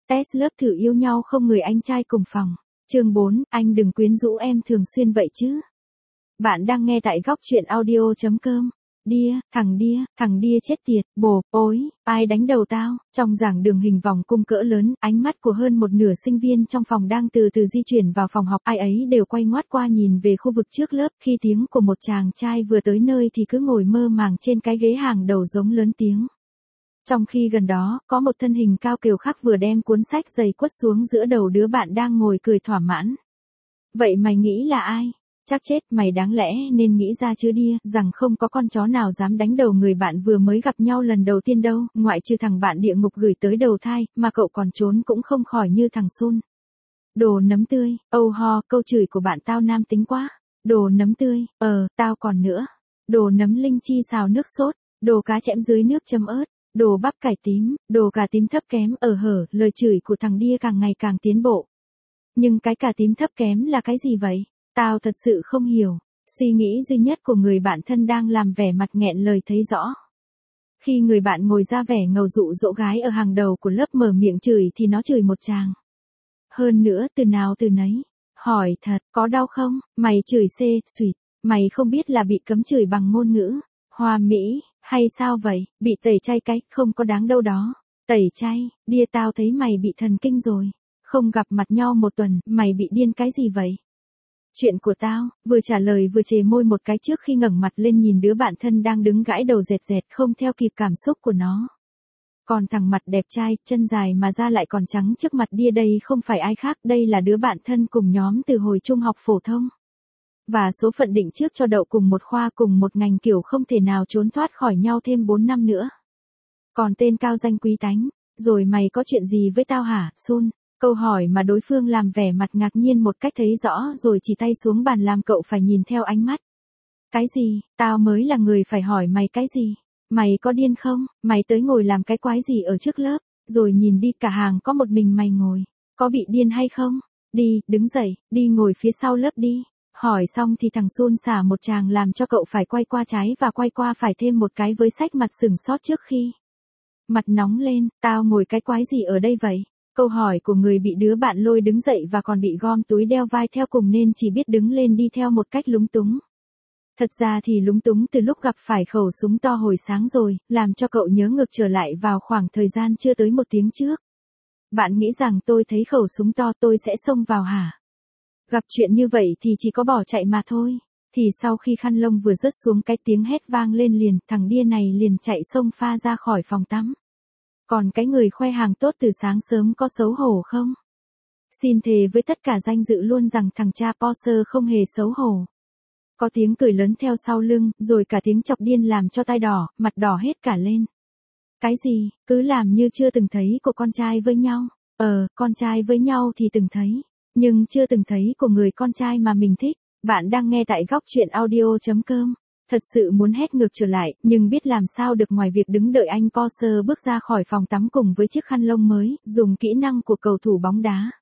Test lớp thử yêu nhau không người anh trai cùng phòng. Chương 4, anh đừng quyến rũ em thường xuyên vậy chứ. Bạn đang nghe tại góc truyện audio.com. Thằng đia chết tiệt, bồ, ối, ai đánh đầu tao? Trong giảng đường hình vòng cung cỡ lớn, ánh mắt của hơn một nửa sinh viên trong phòng đang từ từ di chuyển vào phòng học, ai ấy đều quay ngoắt qua nhìn về khu vực trước lớp, khi tiếng của một chàng trai vừa tới nơi thì cứ ngồi mơ màng trên cái ghế hàng đầu giống lớn tiếng. Trong khi gần đó, có một thân hình cao kiều khắc vừa đem cuốn sách dày quất xuống giữa đầu đứa bạn đang ngồi cười thỏa mãn. Vậy mày nghĩ là ai? Chắc chết, mày đáng lẽ nên nghĩ ra chứ đia, rằng không có con chó nào dám đánh đầu người bạn vừa mới gặp nhau lần đầu tiên đâu, ngoại trừ thằng bạn địa ngục gửi tới đầu thai, mà cậu còn trốn cũng không khỏi như thằng Sun. Đồ nấm tươi, âu ho, câu chửi của bạn tao nam tính quá. Đồ nấm tươi, tao còn nữa. Đồ nấm linh chi xào nước sốt, đồ cá chẽm dưới nước chấm ớt, đồ bắp cải tím, đồ cà tím thấp kém, lời chửi của thằng đia càng ngày càng tiến bộ. Nhưng cái cà tím thấp kém là cái gì vậy? Tao thật sự không hiểu. Suy nghĩ duy nhất của người bạn thân đang làm vẻ mặt nghẹn lời thấy rõ. Khi người bạn ngồi ra vẻ ngầu dụ dỗ gái ở hàng đầu của lớp mở miệng chửi thì nó chửi một tràng. Hơn nữa từ nào từ nấy. Hỏi thật, có đau không? Mày chửi xuyệt. Mày không biết là bị cấm chửi bằng ngôn ngữ Hoa Mỹ, hay sao vậy? Bị tẩy chay cái, không có đáng đâu đó. Tẩy chay, đia tao thấy mày bị thần kinh rồi. Không gặp mặt nhau một tuần, mày bị điên cái gì vậy? Chuyện của tao, vừa trả lời vừa chề môi một cái trước khi ngẩng mặt lên nhìn đứa bạn thân đang đứng gãi đầu dẹt dẹt không theo kịp cảm xúc của nó. Còn thằng mặt đẹp trai, chân dài mà da lại còn trắng trước mặt đia đây không phải ai khác, đây là đứa bạn thân cùng nhóm từ hồi trung học phổ thông. Và số phận định trước cho đậu cùng một khoa cùng một ngành kiểu không thể nào trốn thoát khỏi nhau thêm 4 năm nữa. Còn tên cao danh quý tánh, rồi mày có chuyện gì với tao hả, Sun? Câu hỏi mà đối phương làm vẻ mặt ngạc nhiên một cách thấy rõ rồi chỉ tay xuống bàn làm cậu phải nhìn theo ánh mắt. Cái gì? Tao mới là người phải hỏi mày cái gì? Mày có điên không? Mày tới ngồi làm cái quái gì ở trước lớp? Rồi nhìn đi, cả hàng có một mình mày ngồi. Có bị điên hay không? Đi, đứng dậy, đi ngồi phía sau lớp đi. Hỏi xong thì thằng Sun xả một tràng làm cho cậu phải quay qua trái và quay qua phải thêm một cái với sách mặt sửng sốt trước khi. Mặt nóng lên, tao ngồi cái quái gì ở đây vậy? Câu hỏi của người bị đứa bạn lôi đứng dậy và còn bị gom túi đeo vai theo cùng nên chỉ biết đứng lên đi theo một cách lúng túng. Thật ra thì lúng túng từ lúc gặp phải khẩu súng to hồi sáng rồi, làm cho cậu nhớ ngược trở lại vào khoảng thời gian chưa tới 1 tiếng trước. Bạn nghĩ rằng tôi thấy khẩu súng to tôi sẽ xông vào hả? Gặp chuyện như vậy thì chỉ có bỏ chạy mà thôi. Thì sau khi khăn lông vừa rớt xuống cái tiếng hét vang lên liền, thằng đia này liền chạy xông pha ra khỏi phòng tắm. Còn cái người khoe hàng tốt từ sáng sớm có xấu hổ không? Xin thề với tất cả danh dự luôn rằng thằng cha Porsche không hề xấu hổ. Có tiếng cười lớn theo sau lưng, rồi cả tiếng chọc điên làm cho tai đỏ, mặt đỏ hết cả lên. Cái gì, cứ làm như chưa từng thấy của con trai với nhau. Con trai với nhau thì từng thấy, nhưng chưa từng thấy của người con trai mà mình thích. Bạn đang nghe tại góc truyện audio.com. Thật sự muốn hét ngược trở lại, nhưng biết làm sao được ngoài việc đứng đợi anh Porsche bước ra khỏi phòng tắm cùng với chiếc khăn lông mới, dùng kỹ năng của cầu thủ bóng đá.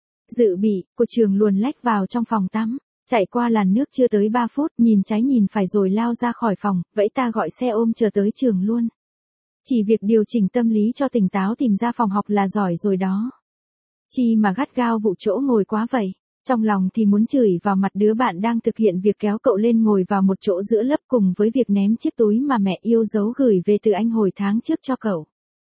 Dự bị, của trường luồn lách vào trong phòng tắm, chạy qua làn nước chưa tới 3 phút, nhìn trái nhìn phải rồi lao ra khỏi phòng, vẫy ta gọi xe ôm chờ tới trường luôn. Chỉ việc điều chỉnh tâm lý cho tỉnh táo tìm ra phòng học là giỏi rồi đó. Chi mà gắt gao vụ chỗ ngồi quá vậy. Trong lòng thì muốn chửi vào mặt đứa bạn đang thực hiện việc kéo cậu lên ngồi vào một chỗ giữa lớp cùng với việc ném chiếc túi mà mẹ yêu dấu gửi về từ anh hồi tháng trước cho cậu.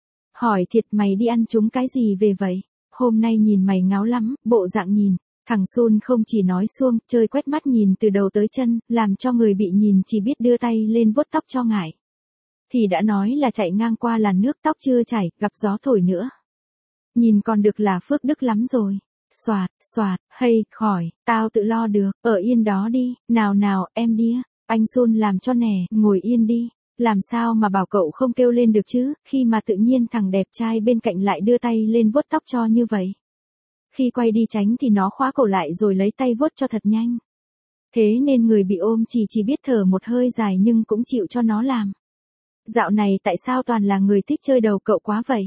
Hỏi thiệt mày đi ăn trúng cái gì về vậy? Hôm nay nhìn mày ngáo lắm, bộ dạng nhìn. Thằng Sun không chỉ nói suông, chơi quét mắt nhìn từ đầu tới chân, làm cho người bị nhìn chỉ biết đưa tay lên vuốt tóc cho ngại. Thì đã nói là chạy ngang qua làn nước tóc chưa chảy, gặp gió thổi nữa. Nhìn còn được là phước đức lắm rồi. Xoạt, khỏi, tao tự lo được, ở yên đó đi, nào, em đia. Anh Sun làm cho nè, ngồi yên đi. Làm sao mà bảo cậu không kêu lên được chứ, khi mà tự nhiên thằng đẹp trai bên cạnh lại đưa tay lên vuốt tóc cho như vậy. Khi quay đi tránh thì nó khóa cổ lại rồi lấy tay vuốt cho thật nhanh. Thế nên người bị ôm chỉ biết thở một hơi dài nhưng cũng chịu cho nó làm. Dạo này tại sao toàn là người thích chơi đầu cậu quá vậy?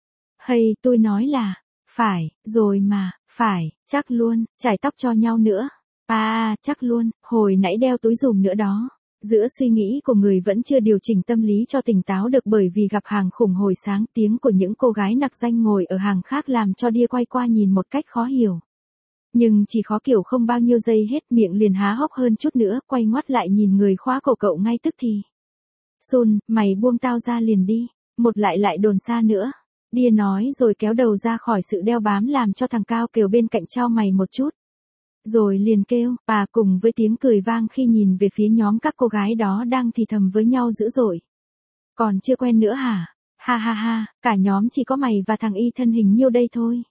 Tôi nói là, phải, rồi mà, phải, chắc luôn, chải tóc cho nhau nữa. Chắc luôn, hồi nãy đeo túi dùm nữa đó. Giữa suy nghĩ của người vẫn chưa điều chỉnh tâm lý cho tỉnh táo được bởi vì gặp hàng khủng hồi sáng, tiếng của những cô gái nặc danh ngồi ở hàng khác làm cho Đia quay qua nhìn một cách khó hiểu. Nhưng chỉ khó kiểu không bao nhiêu giây hết, miệng liền há hốc hơn chút nữa, quay ngoắt lại nhìn người khóa cổ cậu ngay tức thì. Sun, mày buông tao ra liền đi, một lại đồn xa nữa. Đia nói rồi kéo đầu ra khỏi sự đeo bám làm cho thằng Cao Kiều bên cạnh chau mày một chút. Rồi liền kêu, cùng với tiếng cười vang khi nhìn về phía nhóm các cô gái đó đang thì thầm với nhau dữ dội. Còn chưa quen nữa hả? Ha ha ha, cả nhóm chỉ có mày và thằng Y thân hình nhiêu đây thôi.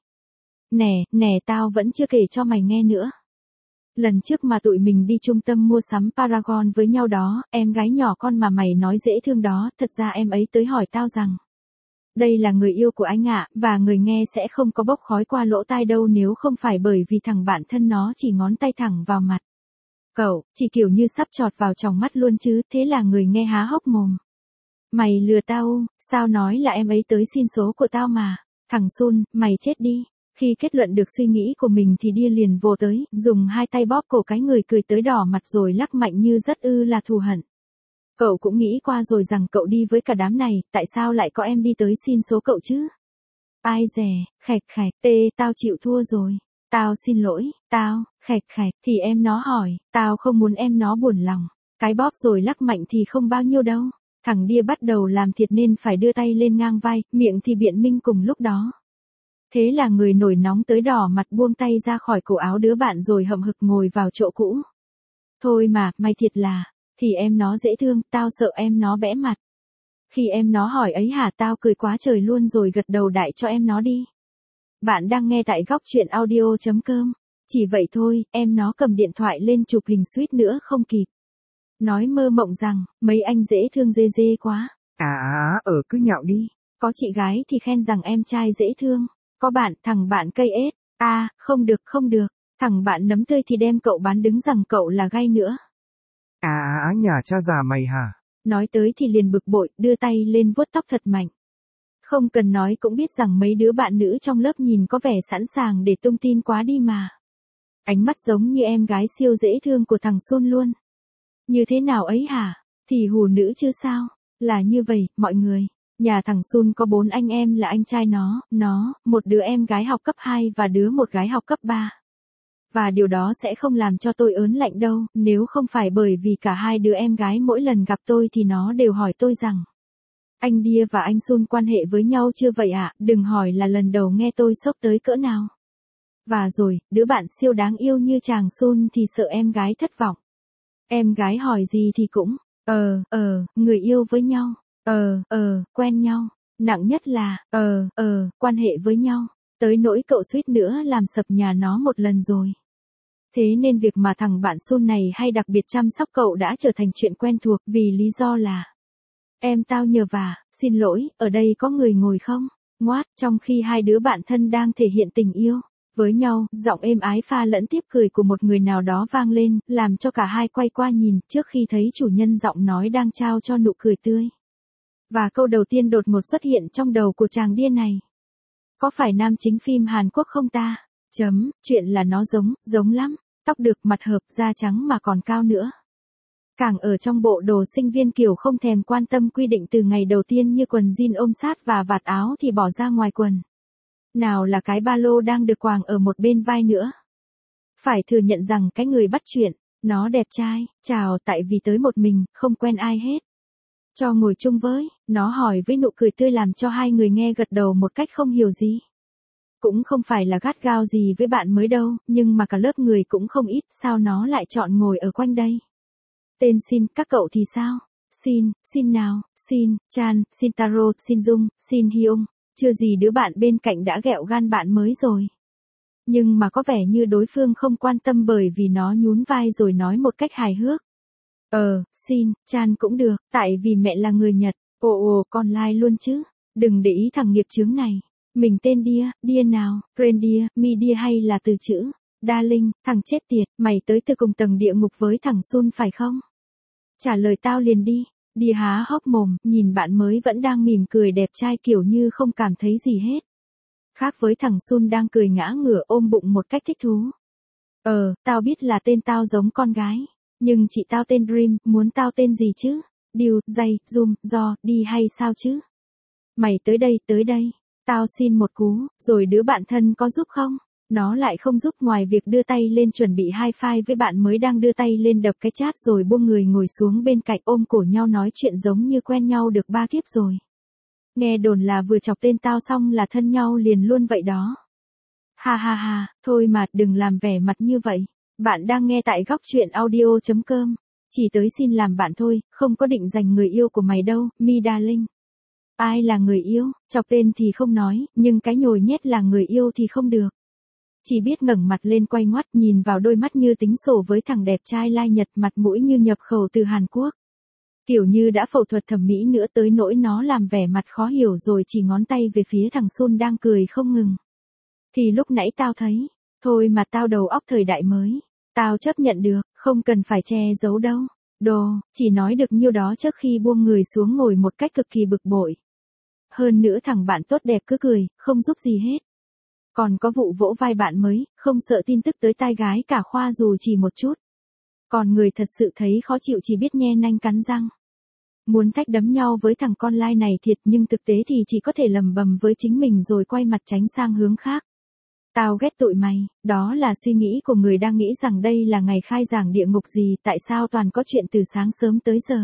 Nè, tao vẫn chưa kể cho mày nghe nữa. Lần trước mà tụi mình đi trung tâm mua sắm Paragon với nhau đó, em gái nhỏ con mà mày nói dễ thương đó, thật ra em ấy tới hỏi tao rằng. Đây là người yêu của anh ạ, và người nghe sẽ không có bốc khói qua lỗ tai đâu nếu không phải bởi vì thằng bạn thân nó chỉ ngón tay thẳng vào mặt. Cậu, chỉ kiểu như sắp chọt vào tròng mắt luôn chứ, thế là người nghe há hốc mồm. Mày lừa tao, sao nói là em ấy tới xin số của tao mà. Thằng Sun, mày chết đi. Khi kết luận được suy nghĩ của mình thì Đia liền vồ tới, dùng hai tay bóp cổ cái người cười tới đỏ mặt rồi lắc mạnh như rất là thù hận. Cậu cũng nghĩ qua rồi rằng cậu đi với cả đám này, tại sao lại có em đi tới xin số cậu chứ? Ai dè, khạch, tao chịu thua rồi. Tao xin lỗi, khạch, thì em nó hỏi, tao không muốn em nó buồn lòng. Cái bóp rồi lắc mạnh thì không bao nhiêu đâu. Thằng Đia bắt đầu làm thiệt nên phải đưa tay lên ngang vai, miệng thì biện minh cùng lúc đó. Thế là người nổi nóng tới đỏ mặt buông tay ra khỏi cổ áo đứa bạn rồi hậm hực ngồi vào chỗ cũ. Thôi mà, mày thiệt là, thì em nó dễ thương, tao sợ em nó bẽ mặt. Khi em nó hỏi ấy hả, tao cười quá trời luôn rồi gật đầu đại cho em nó đi. Bạn đang nghe tại góc truyện audio.com. Chỉ vậy thôi, em nó cầm điện thoại lên chụp hình suýt nữa không kịp. Nói mơ mộng rằng, mấy anh dễ thương dê quá. Cứ nhạo đi. Có chị gái thì khen rằng em trai dễ thương. Có thằng bạn cây ếch. Không được. Thằng bạn nấm tươi thì đem cậu bán đứng rằng cậu là gay nữa. Nhà cha già mày hả? Nói tới thì liền bực bội, đưa tay lên vuốt tóc thật mạnh. Không cần nói cũng biết rằng mấy đứa bạn nữ trong lớp nhìn có vẻ sẵn sàng để tung tin quá đi mà. Ánh mắt giống như em gái siêu dễ thương của thằng Sun luôn. Như thế nào ấy hả? Thì hù nữ chứ sao? Là như vậy, mọi người. Nhà thằng Sun có 4 anh em là anh trai nó, một đứa em gái học cấp 2 và một gái học cấp 3. Và điều đó sẽ không làm cho tôi ớn lạnh đâu, nếu không phải bởi vì cả hai đứa em gái mỗi lần gặp tôi thì nó đều hỏi tôi rằng. Anh Đia và anh Sun quan hệ với nhau chưa vậy ạ? Đừng hỏi là lần đầu nghe tôi sốc tới cỡ nào. Và rồi, đứa bạn siêu đáng yêu như chàng Sun thì sợ em gái thất vọng. Em gái hỏi gì thì cũng, người yêu với nhau, quen nhau, nặng nhất là, quan hệ với nhau, tới nỗi cậu suýt nữa làm sập nhà nó một lần rồi. Thế nên việc mà thằng bạn Sun này hay đặc biệt chăm sóc cậu đã trở thành chuyện quen thuộc vì lý do là em tao nhờ vả, xin lỗi, ở đây có người ngồi không? Ngoát, trong khi hai đứa bạn thân đang thể hiện tình yêu với nhau, giọng êm ái pha lẫn tiếp cười của một người nào đó vang lên, làm cho cả hai quay qua nhìn, trước khi thấy chủ nhân giọng nói đang trao cho nụ cười tươi. Và câu đầu tiên đột ngột xuất hiện trong đầu của chàng điên này. Có phải nam chính phim Hàn Quốc không ta? Chuyện là nó giống lắm, tóc được, mặt hợp, da trắng mà còn cao nữa. Càng ở trong bộ đồ sinh viên kiểu không thèm quan tâm quy định từ ngày đầu tiên như quần jean ôm sát và vạt áo thì bỏ ra ngoài quần. Nào là cái ba lô đang được quàng ở một bên vai nữa. Phải thừa nhận rằng cái người bắt chuyện, nó đẹp trai, chào tại vì tới một mình, không quen ai hết. Cho ngồi chung với, nó hỏi với nụ cười tươi làm cho hai người nghe gật đầu một cách không hiểu gì. Cũng không phải là gắt gao gì với bạn mới đâu, nhưng mà cả lớp người cũng không ít, sao nó lại chọn ngồi ở quanh đây. Tên Sin, các cậu thì sao? Sin nào, Sin, Chan, Sin Taro, Sin Dung, Sin Hyung. Chưa gì đứa bạn bên cạnh đã ghẹo gan bạn mới rồi. Nhưng mà có vẻ như đối phương không quan tâm bởi vì nó nhún vai rồi nói một cách hài hước. Sin, Chan cũng được, tại vì mẹ là người Nhật. Con lai luôn chứ. Đừng để ý thằng nghiệp chướng này. Mình tên Đia nào, Reindeer, Deer hay là từ chữ Darling, thằng chết tiệt, mày tới từ cùng tầng địa ngục với thằng Sun phải không? Trả lời tao liền đi. Đia há hốc mồm, nhìn bạn mới vẫn đang mỉm cười đẹp trai kiểu như không cảm thấy gì hết. Khác với thằng Sun đang cười ngã ngửa ôm bụng một cách thích thú. Tao biết là tên tao giống con gái. Nhưng chị tao tên Dream, muốn tao tên gì chứ? Điều, dây, zoom, do, đi hay sao chứ? Mày tới đây. Tao xin một cú, rồi đứa bạn thân có giúp không? Nó lại không giúp ngoài việc đưa tay lên chuẩn bị high five với bạn mới đang đưa tay lên đập cái chat rồi buông người ngồi xuống bên cạnh ôm cổ nhau nói chuyện giống như quen nhau được 3 kiếp rồi. Nghe đồn là vừa chọc tên tao xong là thân nhau liền luôn vậy đó. Ha ha ha, thôi mà đừng làm vẻ mặt như vậy. Bạn đang nghe tại góc chuyện audio.com. Chỉ tới xin làm bạn thôi, không có định giành người yêu của mày đâu, mi darling. Ai là người yêu, chọc tên thì không nói, nhưng cái nhồi nhét là người yêu thì không được. Chỉ biết ngẩng mặt lên quay ngoắt nhìn vào đôi mắt như tính sổ với thằng đẹp trai lai Nhật mặt mũi như nhập khẩu từ Hàn Quốc. Kiểu như đã phẫu thuật thẩm mỹ nữa tới nỗi nó làm vẻ mặt khó hiểu rồi chỉ ngón tay về phía thằng Sun đang cười không ngừng. Thì lúc nãy tao thấy, thôi mà tao đầu óc thời đại mới. Tao chấp nhận được, không cần phải che giấu đâu. Đồ, chỉ nói được nhiêu đó trước khi buông người xuống ngồi một cách cực kỳ bực bội. Hơn nữa thằng bạn tốt đẹp cứ cười, không giúp gì hết. Còn có vụ vỗ vai bạn mới, không sợ tin tức tới tai gái cả khoa dù chỉ một chút. Còn người thật sự thấy khó chịu chỉ biết nhe nanh cắn răng. Muốn thách đấm nhau với thằng con lai này thiệt nhưng thực tế thì chỉ có thể lầm bầm với chính mình rồi quay mặt tránh sang hướng khác. Tao ghét tụi mày, đó là suy nghĩ của người đang nghĩ rằng đây là ngày khai giảng địa ngục gì tại sao toàn có chuyện từ sáng sớm tới giờ.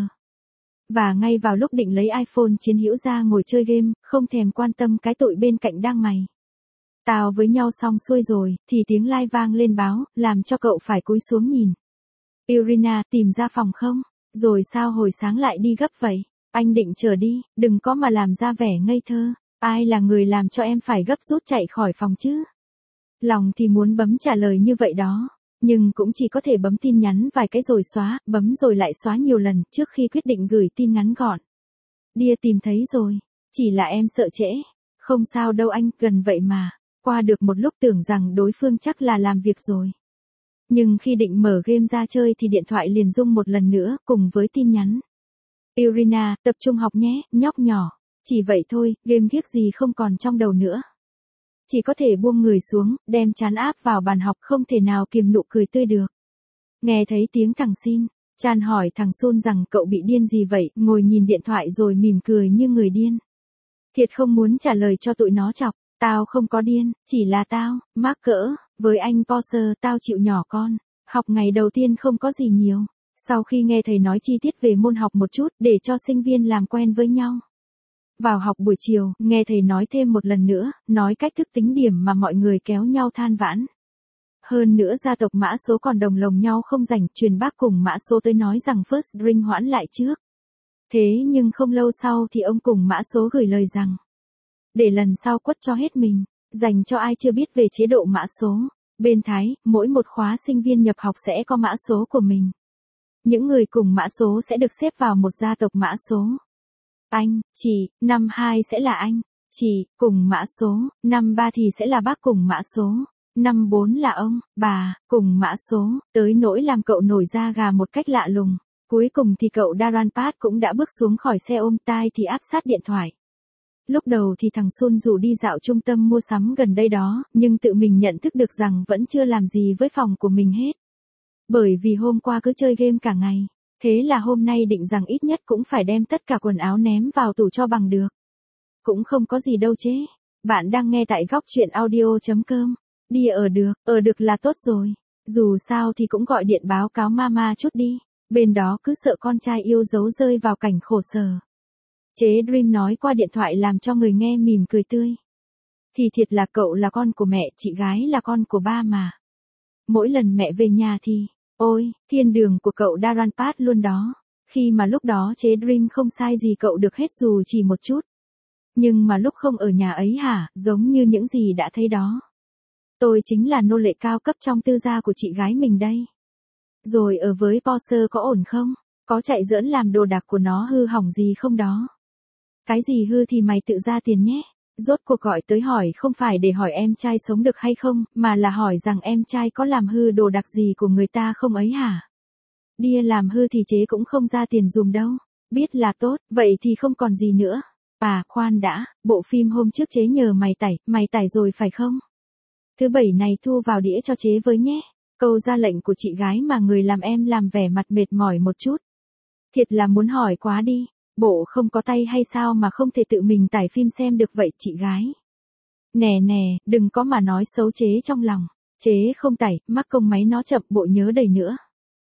Và ngay vào lúc định lấy iPhone chiến hữu ra ngồi chơi game, không thèm quan tâm cái tụi bên cạnh đang mày. Tao với nhau xong xuôi rồi, thì tiếng like vang lên báo, làm cho cậu phải cúi xuống nhìn. Irina, tìm ra phòng không? Rồi sao hồi sáng lại đi gấp vậy? Anh định chờ đi, đừng có mà làm ra vẻ ngây thơ. Ai là người làm cho em phải gấp rút chạy khỏi phòng chứ? Lòng thì muốn bấm trả lời như vậy đó. Nhưng cũng chỉ có thể bấm tin nhắn vài cái rồi xóa, bấm rồi lại xóa nhiều lần trước khi quyết định gửi tin ngắn gọn. Đia tìm thấy rồi. Chỉ là em sợ trễ. Không sao đâu anh, gần vậy mà. Qua được một lúc tưởng rằng đối phương chắc là làm việc rồi. Nhưng khi định mở game ra chơi thì điện thoại liền rung một lần nữa cùng với tin nhắn. Irina, tập trung học nhé, nhóc nhỏ. Chỉ vậy thôi, game ghiếc gì không còn trong đầu nữa. Chỉ có thể buông người xuống, đem trán áp vào bàn học không thể nào kìm nụ cười tươi được. Nghe thấy tiếng thằng Sin, Chan hỏi thằng Sun rằng cậu bị điên gì vậy, ngồi nhìn điện thoại rồi mỉm cười như người điên. Thiệt không muốn trả lời cho tụi nó chọc, tao không có điên, chỉ là tao, mắc cỡ, với anh Poser tao chịu nhỏ con, học ngày đầu tiên không có gì nhiều. Sau khi nghe thầy nói chi tiết về môn học một chút để cho sinh viên làm quen với nhau. Vào học buổi chiều, nghe thầy nói thêm một lần nữa, nói cách thức tính điểm mà mọi người kéo nhau than vãn. Hơn nữa gia tộc mã số còn đồng lồng nhau không rảnh, truyền bác cùng mã số tới nói rằng first drink hoãn lại trước. Thế nhưng không lâu sau thì ông cùng mã số gửi lời rằng, để lần sau quất cho hết mình, dành cho ai chưa biết về chế độ mã số. Bên Thái, mỗi một khóa sinh viên nhập học sẽ có mã số của mình. Những người cùng mã số sẽ được xếp vào một gia tộc mã số. Anh, chị, năm 2 sẽ là anh, chị, cùng mã số, năm 3 thì sẽ là bác cùng mã số, năm 4 là ông, bà, cùng mã số, tới nỗi làm cậu nổi da gà một cách lạ lùng. Cuối cùng thì cậu Daranpat cũng đã bước xuống khỏi xe ôm tai thì áp sát điện thoại. Lúc đầu thì thằng Sun rủ đi dạo trung tâm mua sắm gần đây đó, nhưng tự mình nhận thức được rằng vẫn chưa làm gì với phòng của mình hết. Bởi vì hôm qua cứ chơi game cả ngày. Thế là hôm nay định rằng ít nhất cũng phải đem tất cả quần áo ném vào tủ cho bằng được. Cũng không có gì đâu chế. Bạn đang nghe tại góc chuyện audio.com. Đi ở được là tốt rồi. Dù sao thì cũng gọi điện báo cáo mama chút đi. Bên đó cứ sợ con trai yêu dấu rơi vào cảnh khổ sở. Chế Dream nói qua điện thoại làm cho người nghe mỉm cười tươi. Thì thiệt là cậu là con của mẹ, chị gái là con của ba mà. Mỗi lần mẹ về nhà thì, ôi, thiên đường của cậu Daranpat luôn đó. Khi mà lúc đó chế Dream không sai gì cậu được hết dù chỉ một chút. Nhưng mà lúc không ở nhà ấy hả, giống như những gì đã thấy đó. Tôi chính là nô lệ cao cấp trong tư gia của chị gái mình đây. Rồi ở với Poser có ổn không? Có chạy giỡn làm đồ đạc của nó hư hỏng gì không đó? Cái gì hư thì mày tự ra tiền nhé. Rốt cuộc gọi tới hỏi không phải để hỏi em trai sống được hay không, mà là hỏi rằng em trai có làm hư đồ đạc gì của người ta không ấy hả? Đia làm hư thì chế cũng không ra tiền dùm đâu. Biết là tốt, vậy thì không còn gì nữa. À, khoan đã, bộ phim hôm trước chế nhờ mày tải rồi phải không? Thứ bảy này thu vào đĩa cho chế với nhé. Câu ra lệnh của chị gái mà người làm em làm vẻ mặt mệt mỏi một chút. Thiệt là muốn hỏi quá đi, bộ không có tay hay sao mà không thể tự mình tải phim xem được vậy chị gái. Nè nè, đừng có mà nói xấu chế trong lòng. Chế không tải, mắc công máy nó chậm bộ nhớ đầy nữa.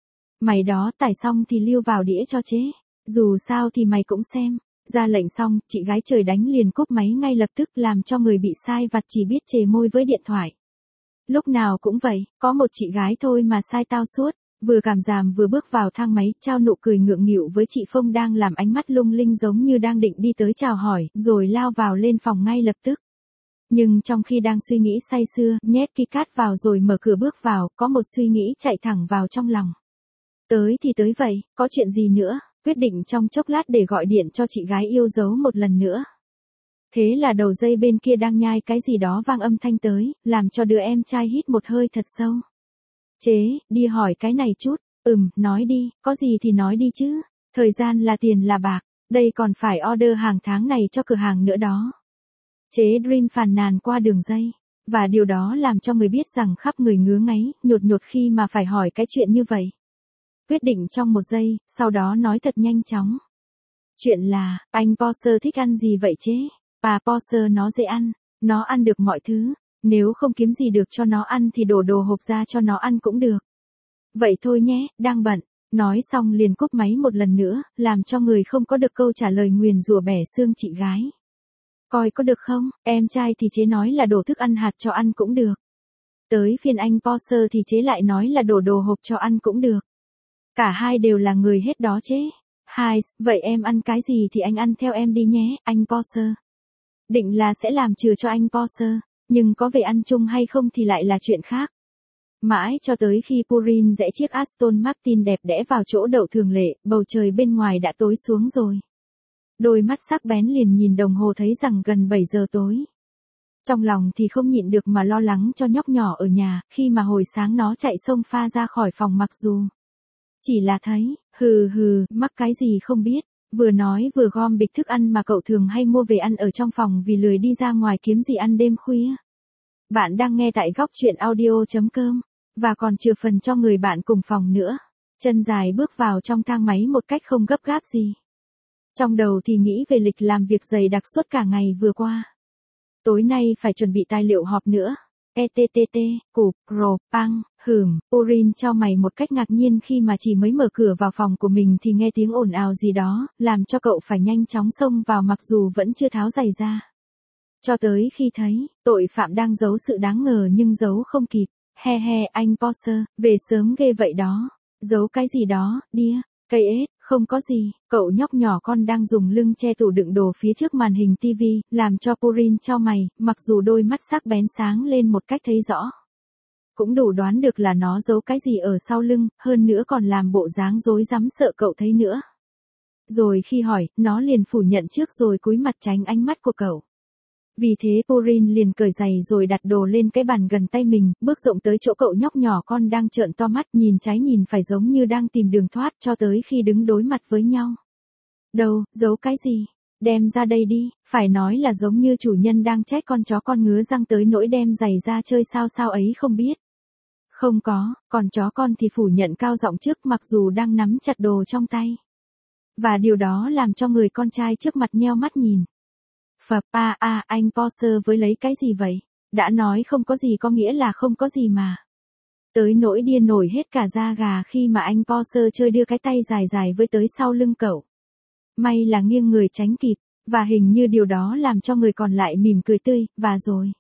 Mày đó tải xong thì lưu vào đĩa cho chế. Dù sao thì mày cũng xem. Ra lệnh xong, chị gái trời đánh liền cúp máy ngay lập tức làm cho người bị sai vặt chỉ biết chề môi với điện thoại. Lúc nào cũng vậy, có một chị gái thôi mà sai tao suốt. Vừa cảm giảm vừa bước vào thang máy, trao nụ cười ngượng nghịu với chị Phong đang làm ánh mắt lung linh giống như đang định đi tới chào hỏi, rồi lao vào lên phòng ngay lập tức. Nhưng trong khi đang suy nghĩ say sưa, nhét keycard vào rồi mở cửa bước vào, có một suy nghĩ chạy thẳng vào trong lòng. Tới thì tới vậy, có chuyện gì nữa, quyết định trong chốc lát để gọi điện cho chị gái yêu dấu một lần nữa. Thế là đầu dây bên kia đang nhai cái gì đó vang âm thanh tới, làm cho đứa em trai hít một hơi thật sâu. Chế, đi hỏi cái này chút, nói đi, có gì thì nói đi chứ, thời gian là tiền là bạc, đây còn phải order hàng tháng này cho cửa hàng nữa đó. Chế Dream phàn nàn qua đường dây, và điều đó làm cho người biết rằng khắp người ngứa ngáy, nhột nhột khi mà phải hỏi cái chuyện như vậy. Quyết định trong một giây, sau đó nói thật nhanh chóng. Chuyện là, anh Porsche thích ăn gì vậy chế? Porsche nó dễ ăn, nó ăn được mọi thứ, nếu không kiếm gì được cho nó ăn thì đổ đồ hộp ra cho nó ăn cũng được. Vậy thôi nhé, đang bận. Nói xong liền cúp máy một lần nữa, làm cho người không có được câu trả lời nguyền rủa bẻ xương chị gái. Coi có được không, em trai thì chế nói là đổ thức ăn hạt cho ăn cũng được. Tới phiên anh Porsche thì chế lại nói là đổ đồ hộp cho ăn cũng được. Cả hai đều là người hết đó chế. Vậy em ăn cái gì thì anh ăn theo em đi nhé, anh Porsche. Định là sẽ làm chừa cho anh Porsche, nhưng có về ăn chung hay không thì lại là chuyện khác. Mãi cho tới khi Purin rẽ chiếc Aston Martin đẹp đẽ vào chỗ đậu thường lệ, bầu trời bên ngoài đã tối xuống rồi. Đôi mắt sắc bén liền nhìn đồng hồ thấy rằng gần 7 giờ tối. Trong lòng thì không nhịn được mà lo lắng cho nhóc nhỏ ở nhà, khi mà hồi sáng nó chạy xông pha ra khỏi phòng mặc dù chỉ là thấy, mắc cái gì không biết, vừa nói vừa gom bịch thức ăn mà cậu thường hay mua về ăn ở trong phòng vì lười đi ra ngoài kiếm gì ăn đêm khuya. Bạn đang nghe tại góc chuyện audio.com, và còn chừa phần cho người bạn cùng phòng nữa. Chân dài bước vào trong thang máy một cách không gấp gáp gì. Trong đầu thì nghĩ về lịch làm việc dày đặc suốt cả ngày vừa qua. Tối nay phải chuẩn bị tài liệu họp nữa. Cụp, pang, Purin cho mày một cách ngạc nhiên khi mà chỉ mới mở cửa vào phòng của mình thì nghe tiếng ồn ào gì đó, làm cho cậu phải nhanh chóng xông vào mặc dù vẫn chưa tháo giày ra. Cho tới khi thấy, tội phạm đang giấu sự đáng ngờ nhưng giấu không kịp. Anh Porsche, về sớm ghê vậy đó. Giấu cái gì đó, đĩa, cây ếch, không có gì. Cậu nhóc nhỏ con đang dùng lưng che tủ đựng đồ phía trước màn hình tivi, làm cho Purin cho mày, mặc dù đôi mắt sắc bén sáng lên một cách thấy rõ. Cũng đủ đoán được là nó giấu cái gì ở sau lưng, hơn nữa còn làm bộ dáng rối rắm sợ cậu thấy nữa. Rồi khi hỏi, nó liền phủ nhận trước rồi cúi mặt tránh ánh mắt của cậu. Vì thế Purin liền cởi giày rồi đặt đồ lên cái bàn gần tay mình, bước rộng tới chỗ cậu nhóc nhỏ con đang trợn to mắt nhìn trái nhìn phải giống như đang tìm đường thoát cho tới khi đứng đối mặt với nhau. Đâu, giấu cái gì? Đem ra đây đi, phải nói là giống như chủ nhân đang trách con chó con ngứa răng tới nỗi đem giày ra chơi sao ấy không biết. Không có, còn chó con thì phủ nhận cao giọng trước mặc dù đang nắm chặt đồ trong tay. Và điều đó làm cho người con trai trước mặt nheo mắt nhìn. Anh Porsche với lấy cái gì vậy? Đã nói không có gì có nghĩa là không có gì mà. Tới nỗi điên nổi hết cả da gà khi mà anh Porsche chơi đưa cái tay dài dài với tới sau lưng cậu. May là nghiêng người tránh kịp, và hình như điều đó làm cho người còn lại mỉm cười tươi, và rồi.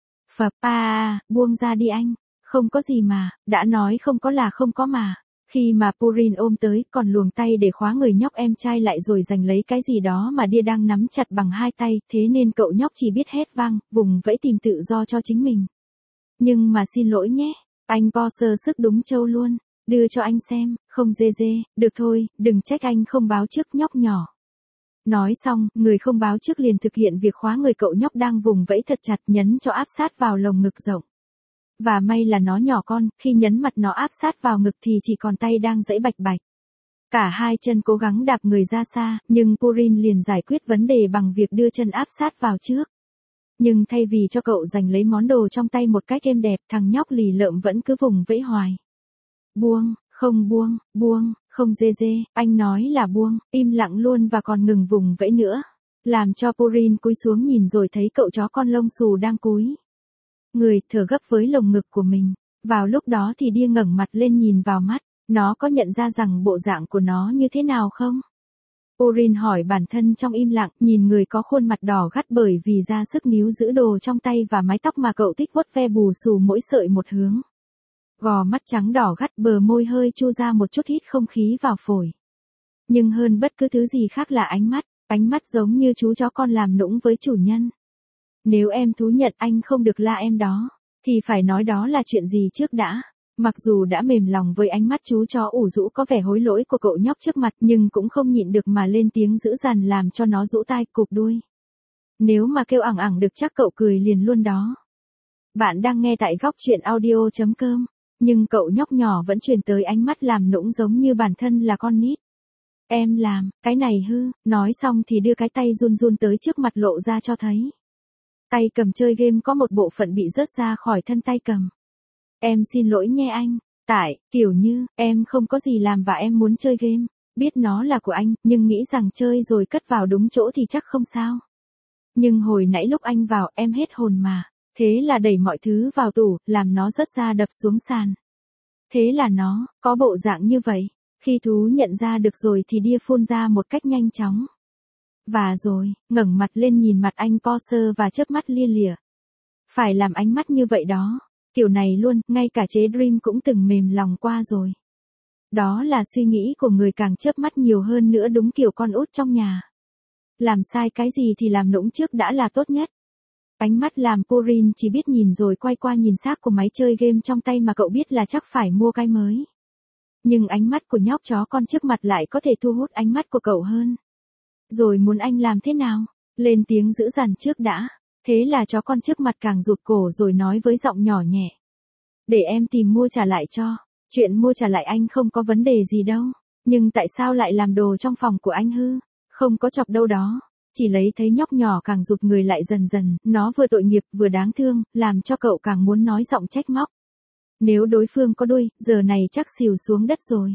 Buông ra đi anh, không có gì mà, đã nói không có là không có mà. Khi mà Purin ôm tới, còn luồng tay để khóa người nhóc em trai lại rồi giành lấy cái gì đó mà đĩa đang nắm chặt bằng hai tay, thế nên cậu nhóc chỉ biết hét vang, vùng vẫy tìm tự do cho chính mình. Nhưng mà xin lỗi nhé, anh Porsche sức đúng trâu luôn, đưa cho anh xem, không dê, được thôi, đừng trách anh không báo trước nhóc nhỏ. Nói xong, người không báo trước liền thực hiện việc khóa người cậu nhóc đang vùng vẫy thật chặt nhấn cho áp sát vào lồng ngực rộng. Và may là nó nhỏ con, khi nhấn mặt nó áp sát vào ngực thì chỉ còn tay đang giãy bạch bạch. Cả hai chân cố gắng đạp người ra xa, nhưng Purin liền giải quyết vấn đề bằng việc đưa chân áp sát vào trước. Nhưng thay vì cho cậu giành lấy món đồ trong tay một cách êm đẹp, thằng nhóc lì lợm vẫn cứ vùng vẫy hoài. Buông, không dê dê, anh nói là buông, im lặng luôn và còn ngừng vùng vẫy nữa. Làm cho Purin cúi xuống nhìn rồi thấy cậu chó con lông xù đang cúi người thở gấp với lồng ngực của mình. Vào lúc đó thì Dia ngẩng mặt lên nhìn vào mắt, nó có nhận ra rằng bộ dạng của nó như thế nào không? Purin hỏi bản thân trong im lặng, nhìn người có khuôn mặt đỏ gắt bởi vì ra sức níu giữ đồ trong tay và mái tóc mà cậu thích vuốt ve bù xù mỗi sợi một hướng. Gò mắt trắng đỏ gắt, bờ môi hơi chu ra một chút hít không khí vào phổi. Nhưng hơn bất cứ thứ gì khác là ánh mắt giống như chú chó con làm nũng với chủ nhân. Nếu em thú nhận anh không được la em đó, thì phải nói đó là chuyện gì trước đã. Mặc dù đã mềm lòng với ánh mắt chú chó ủ rũ có vẻ hối lỗi của cậu nhóc trước mặt, nhưng cũng không nhịn được mà lên tiếng dữ dằn làm cho nó rũ tai cụp đuôi. Nếu mà kêu ẳng ẳng được chắc cậu cười liền luôn đó. Bạn đang nghe tại góc truyện audio.com, nhưng cậu nhóc nhỏ vẫn truyền tới ánh mắt làm nũng giống như bản thân là con nít. Em làm, cái này hư, nói xong thì đưa cái tay run run tới trước mặt lộ ra cho thấy. Tay cầm chơi game có một bộ phận bị rớt ra khỏi thân tay cầm. Em xin lỗi nghe anh, kiểu như, em không có gì làm và em muốn chơi game, biết nó là của anh, nhưng nghĩ rằng chơi rồi cất vào đúng chỗ thì chắc không sao. Nhưng hồi nãy lúc anh vào em hết hồn mà, thế là đẩy mọi thứ vào tủ, làm nó rớt ra đập xuống sàn. Thế là nó, có bộ dạng như vậy, khi thú nhận ra được rồi thì Dia phun ra một cách nhanh chóng. Và rồi, ngẩng mặt lên nhìn mặt anh Porsche và chớp mắt lia lịa. Phải làm ánh mắt như vậy đó. Kiểu này luôn, ngay cả chế Dream cũng từng mềm lòng qua rồi. Đó là suy nghĩ của người càng chớp mắt nhiều hơn nữa, đúng kiểu con út trong nhà. Làm sai cái gì thì làm nũng trước đã là tốt nhất. Ánh mắt làm Purin chỉ biết nhìn rồi quay qua nhìn xác của máy chơi game trong tay mà cậu biết là chắc phải mua cái mới. Nhưng ánh mắt của nhóc chó con trước mặt lại có thể thu hút ánh mắt của cậu hơn. Rồi muốn anh làm thế nào? Lên tiếng dữ dằn trước đã. Thế là chó con trước mặt càng rụt cổ rồi nói với giọng nhỏ nhẹ. Để em tìm mua trả lại cho. Chuyện mua trả lại anh không có vấn đề gì đâu. Nhưng tại sao lại làm đồ trong phòng của anh hư? Không có chọc đâu đó. Chỉ lấy thấy nhóc nhỏ càng rụt người lại dần dần, nó vừa tội nghiệp vừa đáng thương, làm cho cậu càng muốn nói giọng trách móc. Nếu đối phương có đuôi, giờ này chắc xìu xuống đất rồi.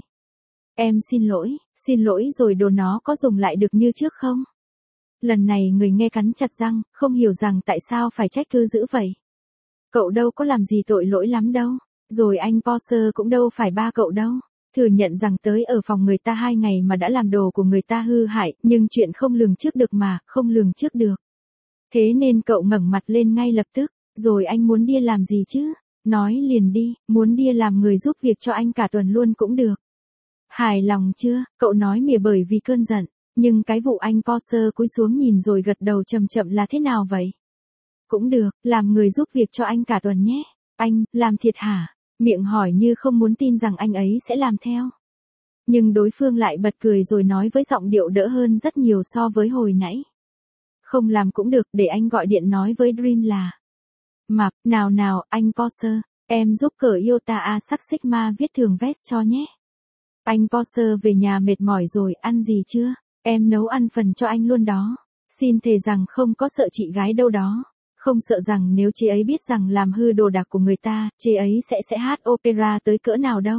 Em xin lỗi rồi đồ nó có dùng lại được như trước không? Lần này người nghe cắn chặt răng, không hiểu rằng tại sao phải trách cứ dữ vậy. Cậu đâu có làm gì tội lỗi lắm đâu, rồi anh Porsche cũng đâu phải ba cậu đâu. Thừa nhận rằng tới ở phòng người ta 2 ngày mà đã làm đồ của người ta hư hại, nhưng chuyện không lường trước được mà, không lường trước được. Thế nên cậu ngẩng mặt lên ngay lập tức, rồi anh muốn Dia làm gì chứ? Nói liền đi, muốn Dia làm người giúp việc cho anh cả tuần luôn cũng được. Hài lòng chưa? Cậu nói mỉa bởi vì cơn giận. Nhưng cái vụ anh Porsche cúi xuống nhìn rồi gật đầu chậm chậm là thế nào vậy? Cũng được, làm người giúp việc cho anh cả tuần nhé. Anh, làm thiệt hả? Miệng hỏi như không muốn tin rằng anh ấy sẽ làm theo. Nhưng đối phương lại bật cười rồi nói với giọng điệu đỡ hơn rất nhiều so với hồi nãy. Không làm cũng được, để anh gọi điện nói với Dream là. Mặc, nào, anh Porsche, em giúp cờ Iota A sắc Sigma viết thường vest cho nhé. Anh Porsche về nhà mệt mỏi rồi, ăn gì chưa? Em nấu ăn phần cho anh luôn đó. Xin thề rằng không có sợ chị gái đâu đó. Không sợ rằng nếu chị ấy biết rằng làm hư đồ đạc của người ta, chị ấy sẽ hát opera tới cỡ nào đâu.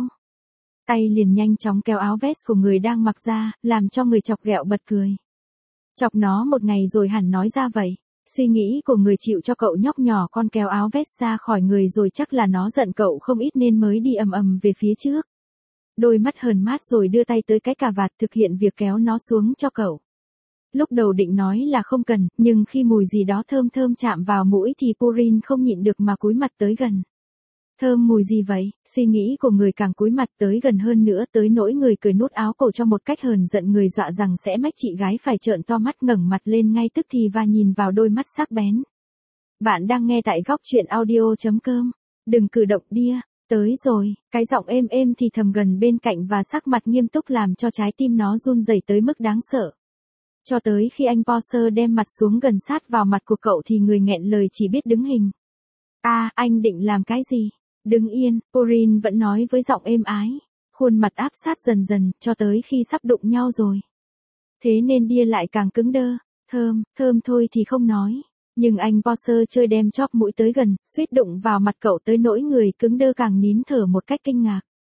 Tay liền nhanh chóng kéo áo vest của người đang mặc ra, làm cho người chọc ghẹo bật cười. Chọc nó một ngày rồi hẳn nói ra vậy. Suy nghĩ của người chịu cho cậu nhóc nhỏ con kéo áo vest ra khỏi người rồi chắc là nó giận cậu không ít nên mới đi ầm về phía trước. Đôi mắt hờn mát rồi đưa tay tới cái cà vạt thực hiện việc kéo nó xuống cho cậu. Lúc đầu định nói là không cần, nhưng khi mùi gì đó thơm thơm chạm vào mũi thì Purin không nhịn được mà cúi mặt tới gần. Thơm mùi gì vậy? Suy nghĩ của người càng cúi mặt tới gần hơn nữa tới nỗi người cười nút áo cổ cho một cách hờn giận người dọa rằng sẽ mách chị gái phải trợn to mắt ngẩng mặt lên ngay tức thì và nhìn vào đôi mắt sắc bén. Bạn đang nghe tại góc truyện audio.com. Đừng cử động Dia. Tới rồi, cái giọng êm thì thầm gần bên cạnh và sắc mặt nghiêm túc làm cho trái tim nó run rẩy tới mức đáng sợ. Cho tới khi anh Porsche đem mặt xuống gần sát vào mặt của cậu thì người nghẹn lời chỉ biết đứng hình. Anh định làm cái gì? Đứng yên, Purin vẫn nói với giọng êm ái. Khuôn mặt áp sát dần dần, cho tới khi sắp đụng nhau rồi. Thế nên Dia lại càng cứng đơ. Thơm thôi thì không nói. Nhưng anh Porsche chơi đem chóp mũi tới gần, suýt đụng vào mặt cậu tới nỗi người cứng đơ càng nín thở một cách kinh ngạc.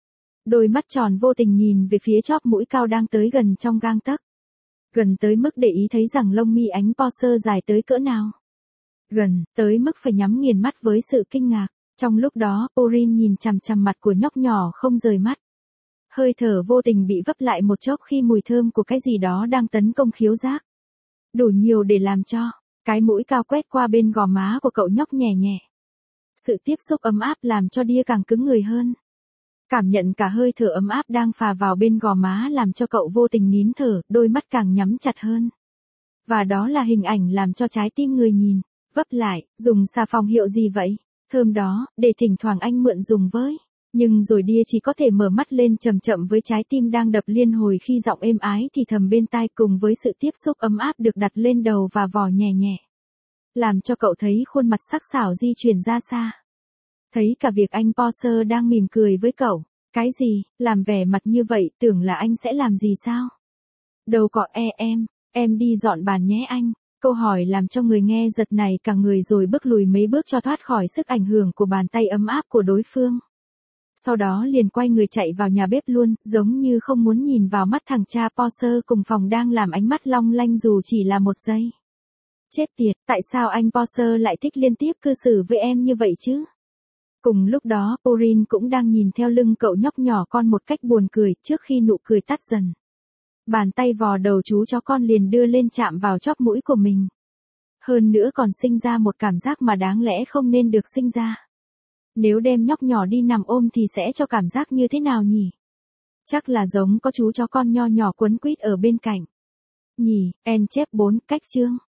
Đôi mắt tròn vô tình nhìn về phía chóp mũi cao đang tới gần trong gang tấc. Gần tới mức để ý thấy rằng lông mi ánh Porsche dài tới cỡ nào. Gần, tới mức phải nhắm nghiền mắt với sự kinh ngạc. Trong lúc đó, Orin nhìn chằm chằm mặt của nhóc nhỏ không rời mắt. Hơi thở vô tình bị vấp lại một chốc khi mùi thơm của cái gì đó đang tấn công khiếu giác. Đủ nhiều để làm cho cái mũi cao quét qua bên gò má của cậu nhóc nhẹ nhẹ. Sự tiếp xúc ấm áp làm cho Dia càng cứng người hơn. Cảm nhận cả hơi thở ấm áp đang phà vào bên gò má làm cho cậu vô tình nín thở, đôi mắt càng nhắm chặt hơn. Và đó là hình ảnh làm cho trái tim người nhìn, vấp lại, dùng xà phòng hiệu gì vậy? Thơm đó, để thỉnh thoảng anh mượn dùng với. Nhưng rồi Dia chỉ có thể mở mắt lên chậm chậm với trái tim đang đập liên hồi khi giọng êm ái thì thầm bên tai cùng với sự tiếp xúc ấm áp được đặt lên đầu và vò nhẹ nhẹ. Làm cho cậu thấy khuôn mặt sắc sảo di chuyển ra xa. Thấy cả việc anh Porsche đang mỉm cười với cậu. Cái gì, làm vẻ mặt như vậy tưởng là anh sẽ làm gì sao? Đâu có em đi dọn bàn nhé anh. Câu hỏi làm cho người nghe giật nảy cả người rồi bước lùi mấy bước cho thoát khỏi sức ảnh hưởng của bàn tay ấm áp của đối phương. Sau đó liền quay người chạy vào nhà bếp luôn, giống như không muốn nhìn vào mắt thằng cha Porsche cùng phòng đang làm ánh mắt long lanh dù chỉ là một giây. Chết tiệt, tại sao anh Porsche lại thích liên tiếp cư xử với em như vậy chứ? Cùng lúc đó, Orin cũng đang nhìn theo lưng cậu nhóc nhỏ con một cách buồn cười trước khi nụ cười tắt dần. Bàn tay vò đầu chú chó con liền đưa lên chạm vào chóp mũi của mình. Hơn nữa còn sinh ra một cảm giác mà đáng lẽ không nên được sinh ra. Nếu đem nhóc nhỏ đi nằm ôm thì sẽ cho cảm giác như thế nào nhỉ? Chắc là giống có chú chó con nho nhỏ quấn quýt ở bên cạnh. Nhỉ, en chép 4 cách chương.